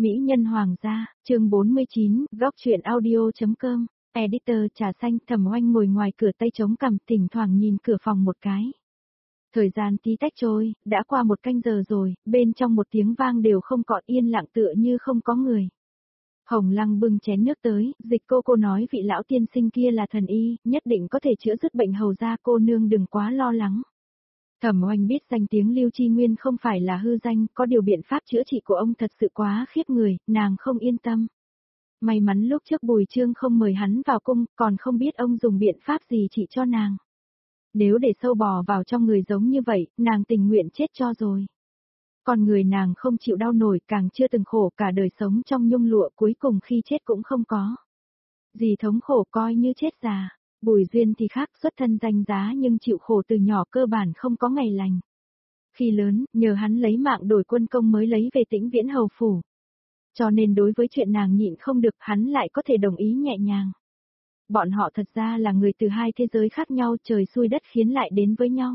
Mỹ nhân hoàng gia, chương 49, góc truyện audio.com, editor trà xanh. Thẩm Oanh ngồi ngoài cửa tay chống cằm, thỉnh thoảng nhìn cửa phòng một cái. Thời gian tí tách trôi, đã qua 1 canh giờ rồi, bên trong một tiếng vang đều không còn, yên lặng tựa như không có người. Hồng Lăng bưng chén nước tới, Dịch cô nói vị lão tiên sinh kia là thần y, nhất định có thể chữa dứt bệnh hầu gia, cô nương đừng quá lo lắng. Thẩm Oanh biết danh tiếng Lưu Chi Nguyên không phải là hư danh, có điều biện pháp chữa trị của ông thật sự quá khiếp người, nàng không yên tâm. May mắn lúc trước Bùi Trương không mời hắn vào cung, còn không biết ông dùng biện pháp gì trị cho nàng. Nếu để sâu bò vào trong người giống như vậy, nàng tình nguyện chết cho rồi. Còn người nàng không chịu đau nổi, càng chưa từng khổ cả đời sống trong nhung lụa, cuối cùng khi chết cũng không có gì thống khổ, coi như chết già. Bùi Duyên thì khác, xuất thân danh giá nhưng chịu khổ từ nhỏ, cơ bản không có ngày lành. Khi lớn, nhờ hắn lấy mạng đổi quân công mới lấy về Tĩnh Viễn hầu phủ. Cho nên đối với chuyện nàng nhịn không được, hắn lại có thể đồng ý nhẹ nhàng. Bọn họ thật ra là người từ hai thế giới khác nhau, trời xui đất khiến lại đến với nhau.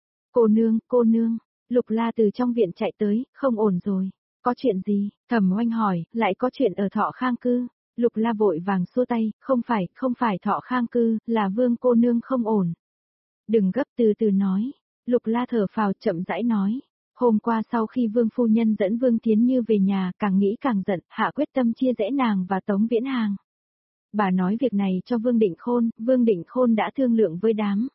Cô nương, Lục La từ trong viện chạy tới, không ổn rồi. Có chuyện gì? Thẩm Oanh hỏi, lại có chuyện ở Thọ Khang Cư. Lục La vội vàng xua tay, không phải Thọ Khang Cư, là Vương cô nương không ổn. Đừng gấp, từ từ nói. Lục La thở phào, chậm rãi nói. Hôm qua sau khi Vương phu nhân dẫn Vương Thiến Như về nhà, càng nghĩ càng giận, hạ quyết tâm chia rẽ nàng và Tống Viễn Hàng. Bà nói việc này cho Vương Định Khôn đã thương lượng với đám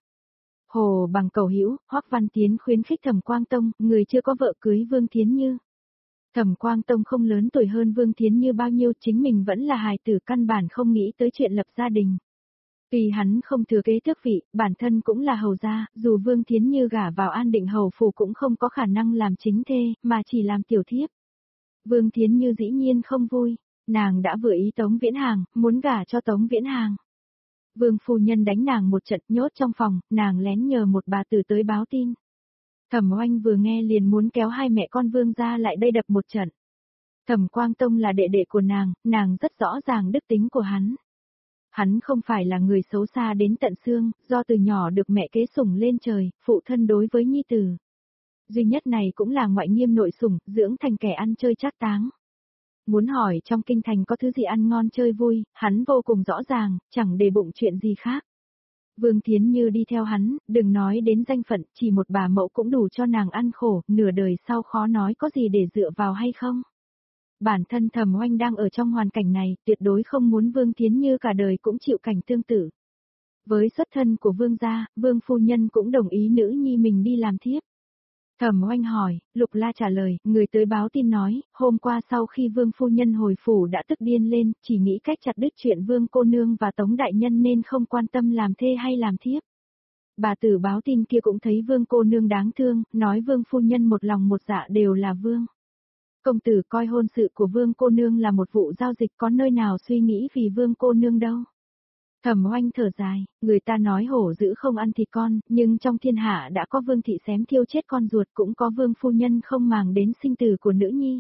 Hồ Bằng Cầu Hữu, Hoắc Văn Tiến khuyến khích Thẩm Quang Tông, người chưa có vợ cưới Vương Thiến Như. Thẩm Quang Tông không lớn tuổi hơn Vương Thiến Như bao nhiêu, chính mình vẫn là hài tử, căn bản không nghĩ tới chuyện lập gia đình. Vì hắn không thừa kế tước vị, bản thân cũng là hầu gia, dù Vương Thiến Như gả vào An Định hầu phủ cũng không có khả năng làm chính thê, mà chỉ làm tiểu thiếp. Vương Thiến Như dĩ nhiên không vui, nàng đã vừa ý Tống Viễn Hàng, muốn gả cho Tống Viễn Hàng. Vương phu nhân đánh nàng một trận, nhốt trong phòng, nàng lén nhờ một bà tử tới báo tin. Thẩm Oanh vừa nghe liền muốn kéo hai mẹ con Vương gia lại đây đập một trận. Thẩm Quang Tông là đệ đệ của nàng rất rõ ràng đức tính của hắn. Hắn không phải là người xấu xa đến tận xương, do từ nhỏ được mẹ kế sủng lên trời, phụ thân đối với nhi tử duy nhất này cũng là ngoại nghiêm nội sủng, dưỡng thành kẻ ăn chơi trác táng. Muốn hỏi trong kinh thành có thứ gì ăn ngon chơi vui, hắn vô cùng rõ ràng, chẳng để bụng chuyện gì khác. Vương Thiến Như đi theo hắn, đừng nói đến danh phận, chỉ một bà mẫu cũng đủ cho nàng ăn khổ, nửa đời sau khó nói có gì để dựa vào hay không. Bản thân Thẩm Oanh đang ở trong hoàn cảnh này, tuyệt đối không muốn Vương Thiến Như cả đời cũng chịu cảnh tương tự. Với xuất thân của Vương gia, Vương phu nhân cũng đồng ý nữ nhi mình đi làm thiếp. Thẩm Oanh hỏi, Lục La trả lời, người tới báo tin nói, hôm qua sau khi Vương phu nhân hồi phủ đã tức điên lên, chỉ nghĩ cách chặt đứt chuyện Vương cô nương và Tống đại nhân nên không quan tâm làm thê hay làm thiếp. Bà tử báo tin kia cũng thấy Vương cô nương đáng thương, nói Vương phu nhân một lòng một dạ đều là Vương công tử coi hôn sự của Vương cô nương là một vụ giao dịch, có nơi nào suy nghĩ vì Vương cô nương đâu. Thẩm Oanh thở dài, người ta nói hổ dữ không ăn thịt con, nhưng trong thiên hạ đã có Vương thị xém thiêu chết con ruột, cũng có Vương phu nhân không màng đến sinh tử của nữ nhi.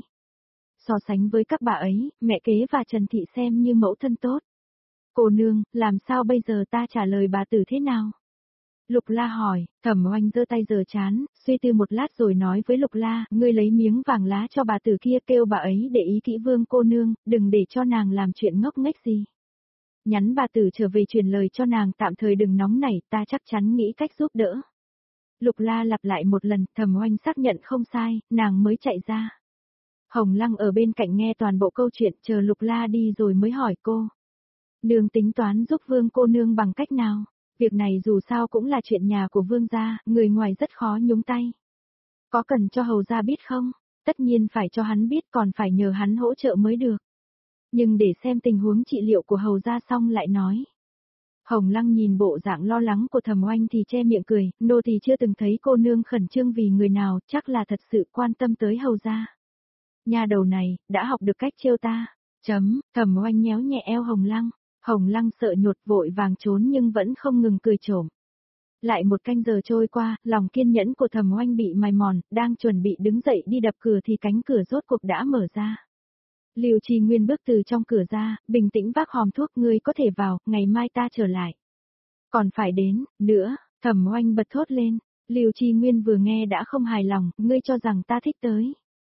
So sánh với các bà ấy, mẹ kế và Trần thị xem như mẫu thân tốt. Cô nương, làm sao bây giờ ta trả lời bà tử thế nào? Lục La hỏi, Thẩm Oanh giơ tay giơ trán, suy tư một lát rồi nói với Lục La, ngươi lấy miếng vàng lá cho bà tử kia, kêu bà ấy để ý kỹ Vương cô nương, đừng để cho nàng làm chuyện ngốc nghếch gì. Nhắn bà tử trở về truyền lời cho nàng tạm thời đừng nóng nảy, ta chắc chắn nghĩ cách giúp đỡ. Lục La lặp lại một lần, Thẩm Oanh xác nhận không sai, nàng mới chạy ra. Hồng Lăng ở bên cạnh nghe toàn bộ câu chuyện, chờ Lục La đi rồi mới hỏi cô. Nương tính toán giúp Vương cô nương bằng cách nào? Việc này dù sao cũng là chuyện nhà của Vương gia, người ngoài rất khó nhúng tay. Có cần cho hầu gia biết không? Tất nhiên phải cho hắn biết, còn phải nhờ hắn hỗ trợ mới được. Nhưng để xem tình huống trị liệu của hầu gia xong lại nói. Hồng Lăng nhìn bộ dạng lo lắng của Thẩm Oanh thì che miệng cười, nô thì chưa từng thấy cô nương khẩn trương vì người nào, chắc là thật sự quan tâm tới hầu gia. Nhà đầu này, đã học được cách trêu ta. Thẩm Oanh nhéo nhẹ eo Hồng Lăng. Hồng Lăng sợ nhột vội vàng trốn nhưng vẫn không ngừng cười trộm. Lại 1 canh giờ trôi qua, lòng kiên nhẫn của Thẩm Oanh bị mài mòn, đang chuẩn bị đứng dậy đi đập cửa thì cánh cửa rốt cuộc đã mở ra. Lưu Chi Nguyên bước từ trong cửa ra, bình tĩnh vác hòm thuốc, ngươi có thể vào, ngày mai ta trở lại. Còn phải đến, nữa, Thẩm Oanh bật thốt lên. Lưu Chi Nguyên vừa nghe đã không hài lòng, ngươi cho rằng ta thích tới.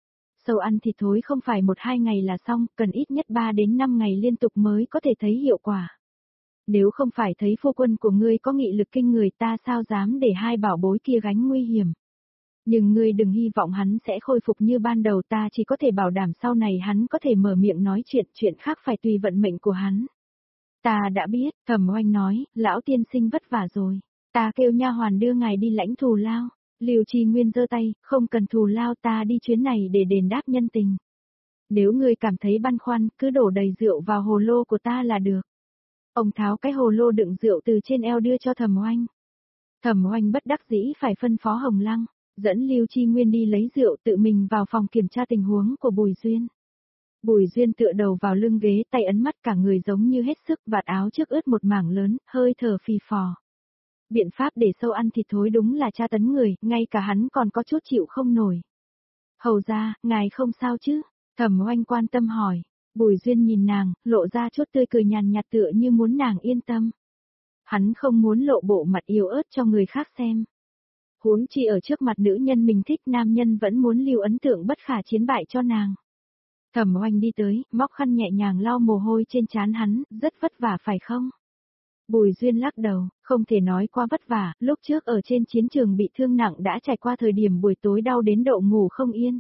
Sâu ăn thịt thối không phải 1-2 ngày là xong, cần ít nhất 3 đến 5 ngày liên tục mới có thể thấy hiệu quả. Nếu không phải thấy phu quân của ngươi có nghị lực kinh người ta sao dám để hai bảo bối kia gánh nguy hiểm. Nhưng ngươi đừng hy vọng hắn sẽ khôi phục như ban đầu, ta chỉ có thể bảo đảm sau này hắn có thể mở miệng nói chuyện khác phải tùy vận mệnh của hắn. Ta đã biết, Thẩm Oanh nói, lão tiên sinh vất vả rồi, ta kêu nha hoàn đưa ngài đi lãnh thù lao. Lưu Tri Nguyên giơ tay, không cần thù lao, ta đi chuyến này để đền đáp nhân tình. Nếu ngươi cảm thấy băn khoăn, cứ đổ đầy rượu vào hồ lô của ta là được. Ông tháo cái hồ lô đựng rượu từ trên eo đưa cho Thẩm Oanh. Thẩm Oanh bất đắc dĩ phải phân phó Hồng Lăng, dẫn Lưu Tri Nguyên đi lấy rượu, tự mình vào phòng kiểm tra tình huống của Bùi Duyên. Bùi Duyên tựa đầu vào lưng ghế, tay ấn mắt, cả người giống như hết sức, vạt áo trước ướt một mảng lớn, hơi thở phì phò. Biện pháp để sâu ăn thịt thối đúng là tra tấn người, ngay cả hắn còn có chút chịu không nổi. Hầu ra, ngài không sao chứ? Thẩm Oanh quan tâm hỏi. Bùi Duyên nhìn nàng, lộ ra chút tươi cười nhàn nhạt tựa như muốn nàng yên tâm. Hắn không muốn lộ bộ mặt yếu ớt cho người khác xem. Huống chi ở trước mặt nữ nhân mình thích, nam nhân vẫn muốn lưu ấn tượng bất khả chiến bại cho nàng. Thẩm Oanh đi tới, móc khăn nhẹ nhàng lau mồ hôi trên trán hắn, rất vất vả phải không? Bùi Duyên lắc đầu, không thể nói quá vất vả, lúc trước ở trên chiến trường bị thương nặng đã trải qua thời điểm buổi tối đau đến độ ngủ không yên.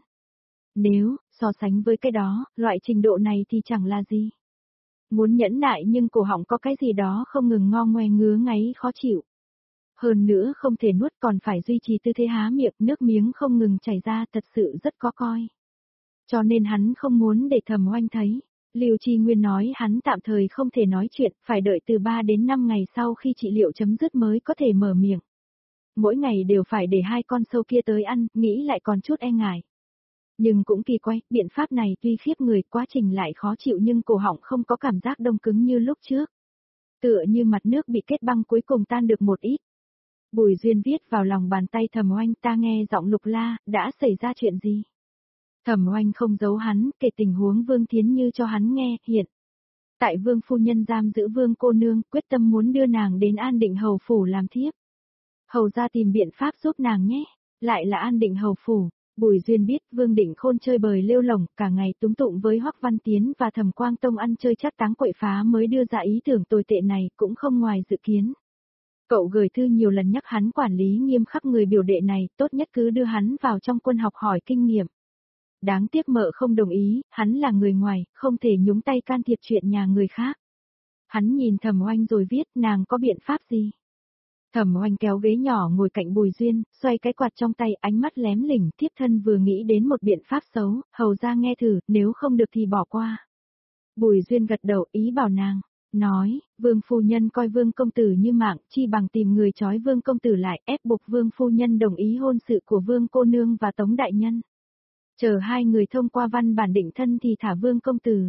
Nếu, so sánh với cái đó, loại trình độ này thì chẳng là gì. Muốn nhẫn nại nhưng cổ họng có cái gì đó không ngừng ngo ngoe ngứa ngáy khó chịu. Hơn nữa không thể nuốt còn phải duy trì tư thế há miệng, nước miếng không ngừng chảy ra, thật sự rất có coi. Cho nên hắn không muốn để Thẩm Oanh thấy. Lưu Tri Nguyên nói hắn tạm thời không thể nói chuyện, phải đợi từ 3 đến 5 ngày sau khi trị liệu chấm dứt mới có thể mở miệng. Mỗi ngày đều phải để hai con sâu kia tới ăn, nghĩ lại còn chút e ngại. Nhưng cũng kỳ quái, biện pháp này tuy khiếp người, quá trình lại khó chịu nhưng cổ họng không có cảm giác đông cứng như lúc trước. Tựa như mặt nước bị kết băng cuối cùng tan được một ít. Bùi Duyên viết vào lòng bàn tay Thẩm Oanh, ta nghe giọng Lục La, đã xảy ra chuyện gì? Thẩm Oanh không giấu hắn, kể tình huống Vương Thiến Như cho hắn nghe, hiện. Tại Vương phu nhân giam giữ Vương cô nương, quyết tâm muốn đưa nàng đến An Định Hầu phủ làm thiếp. Hầu ra tìm biện pháp giúp nàng nhé, lại là An Định Hầu phủ. Bùi Duyên biết Vương Định Khôn chơi bời lêu lổng, cả ngày túng tụng với Hoắc Văn Tiến và Thẩm Quang Tông ăn chơi chắc táng quậy phá mới đưa ra ý tưởng tồi tệ này, cũng không ngoài dự kiến. Cậu gửi thư nhiều lần nhắc hắn quản lý nghiêm khắc người biểu đệ này, tốt nhất cứ đưa hắn vào trong quân học hỏi kinh nghiệm. Đáng tiếc mợ không đồng ý, hắn là người ngoài, không thể nhúng tay can thiệp chuyện nhà người khác. Hắn nhìn Thẩm Oanh rồi viết, nàng có biện pháp gì? Thẩm Oanh kéo ghế nhỏ ngồi cạnh Bùi Duyên, xoay cái quạt trong tay, ánh mắt lém lỉnh, thiếp thân vừa nghĩ đến một biện pháp xấu, hầu ra nghe thử, nếu không được thì bỏ qua. Bùi Duyên gật đầu, ý bảo nàng, nói, Vương phu nhân coi Vương công tử như mạng, chi bằng tìm người trói Vương công tử lại, ép buộc Vương phu nhân đồng ý hôn sự của Vương cô nương và Tống đại nhân. Chờ hai người thông qua văn bản định thân thì thả Vương công tử.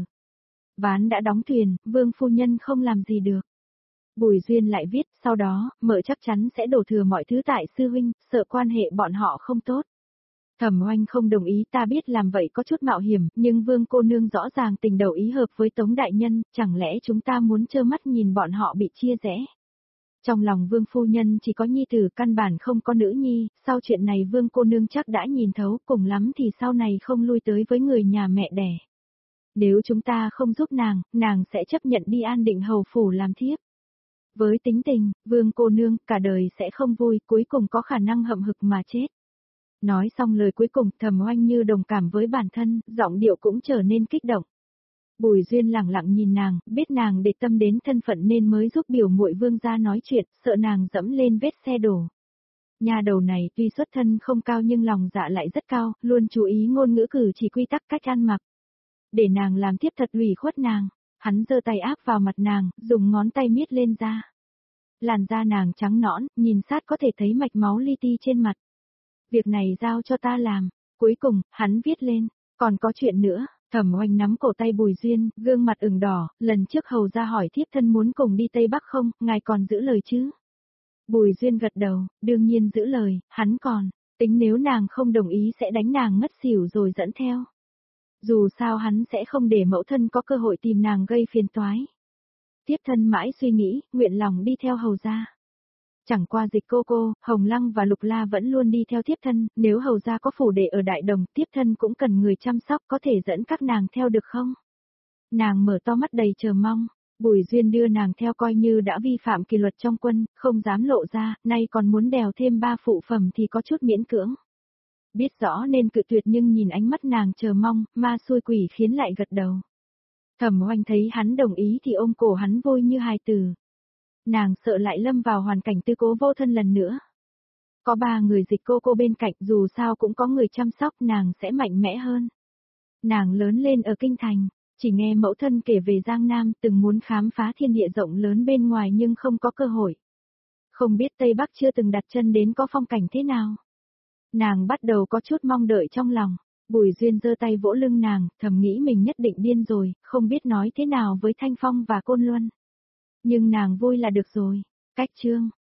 Ván đã đóng thuyền, Vương phu nhân không làm gì được. Bùi Duyên lại viết, sau đó, mợ chắc chắn sẽ đổ thừa mọi thứ tại sư huynh, sợ quan hệ bọn họ không tốt. Thẩm Oanh không đồng ý, ta biết làm vậy có chút mạo hiểm, nhưng Vương cô nương rõ ràng tình đầu ý hợp với Tống đại nhân, chẳng lẽ chúng ta muốn trơ mắt nhìn bọn họ bị chia rẽ. Trong lòng Vương phu nhân chỉ có nhi tử, căn bản không có nữ nhi, sau chuyện này Vương cô nương chắc đã nhìn thấu, cùng lắm thì sau này không lui tới với người nhà mẹ đẻ. Nếu chúng ta không giúp nàng sẽ chấp nhận đi An Định Hầu phủ làm thiếp. Với tính tình, Vương cô nương cả đời sẽ không vui, cuối cùng có khả năng hậm hực mà chết. Nói xong lời cuối cùng, Thẩm Oanh như đồng cảm với bản thân, giọng điệu cũng trở nên kích động. Bùi Duyên lẳng lặng nhìn nàng, biết nàng để tâm đến thân phận nên mới giúp biểu muội Vương gia nói chuyện, sợ nàng dẫm lên vết xe đổ. Nhà đầu này tuy xuất thân không cao nhưng lòng dạ lại rất cao, luôn chú ý ngôn ngữ cử chỉ quy tắc cách ăn mặc. Để nàng làm tiếp thật ủy khuất nàng, hắn giơ tay áp vào mặt nàng, dùng ngón tay miết lên da. Làn da nàng trắng nõn, nhìn sát có thể thấy mạch máu li ti trên mặt. Việc này giao cho ta làm. Cuối cùng, hắn viết lên, còn có chuyện nữa. Thẩm Oanh nắm cổ tay Bùi Duyên, gương mặt ửng đỏ, lần trước hầu ra hỏi thiếp thân muốn cùng đi Tây Bắc không, ngài còn giữ lời chứ? Bùi Duyên gật đầu, đương nhiên giữ lời, hắn còn, tính nếu nàng không đồng ý sẽ đánh nàng ngất xỉu rồi dẫn theo. Dù sao hắn sẽ không để mẫu thân có cơ hội tìm nàng gây phiền toái. Thiếp thân mãi suy nghĩ, nguyện lòng đi theo hầu ra. Chẳng qua Dịch cô, Hồng Lăng và Lục La vẫn luôn đi theo tiếp thân, nếu hầu gia có phủ đệ ở Đại Đồng, tiếp thân cũng cần người chăm sóc, có thể dẫn các nàng theo được không? Nàng mở to mắt đầy chờ mong. Bùi Duyên đưa nàng theo coi như đã vi phạm kỷ luật trong quân, không dám lộ ra, nay còn muốn đèo thêm 3 phụ phẩm thì có chút miễn cưỡng. Biết rõ nên cự tuyệt nhưng nhìn ánh mắt nàng chờ mong, ma xui quỷ khiến lại gật đầu. Thẩm Oanh thấy hắn đồng ý thì ôm cổ hắn vui như hài tử. Nàng sợ lại lâm vào hoàn cảnh tư cố vô thân lần nữa. Có 3 người Dịch cô bên cạnh, dù sao cũng có người chăm sóc, nàng sẽ mạnh mẽ hơn. Nàng lớn lên ở kinh thành, chỉ nghe mẫu thân kể về Giang Nam, từng muốn khám phá thiên địa rộng lớn bên ngoài nhưng không có cơ hội. Không biết Tây Bắc chưa từng đặt chân đến có phong cảnh thế nào. Nàng bắt đầu có chút mong đợi trong lòng. Bùi Duyên giơ tay vỗ lưng nàng, thầm nghĩ mình nhất định điên rồi, không biết nói thế nào với Thanh Phong và Côn Luân. Nhưng nàng vui là được rồi. Cách chương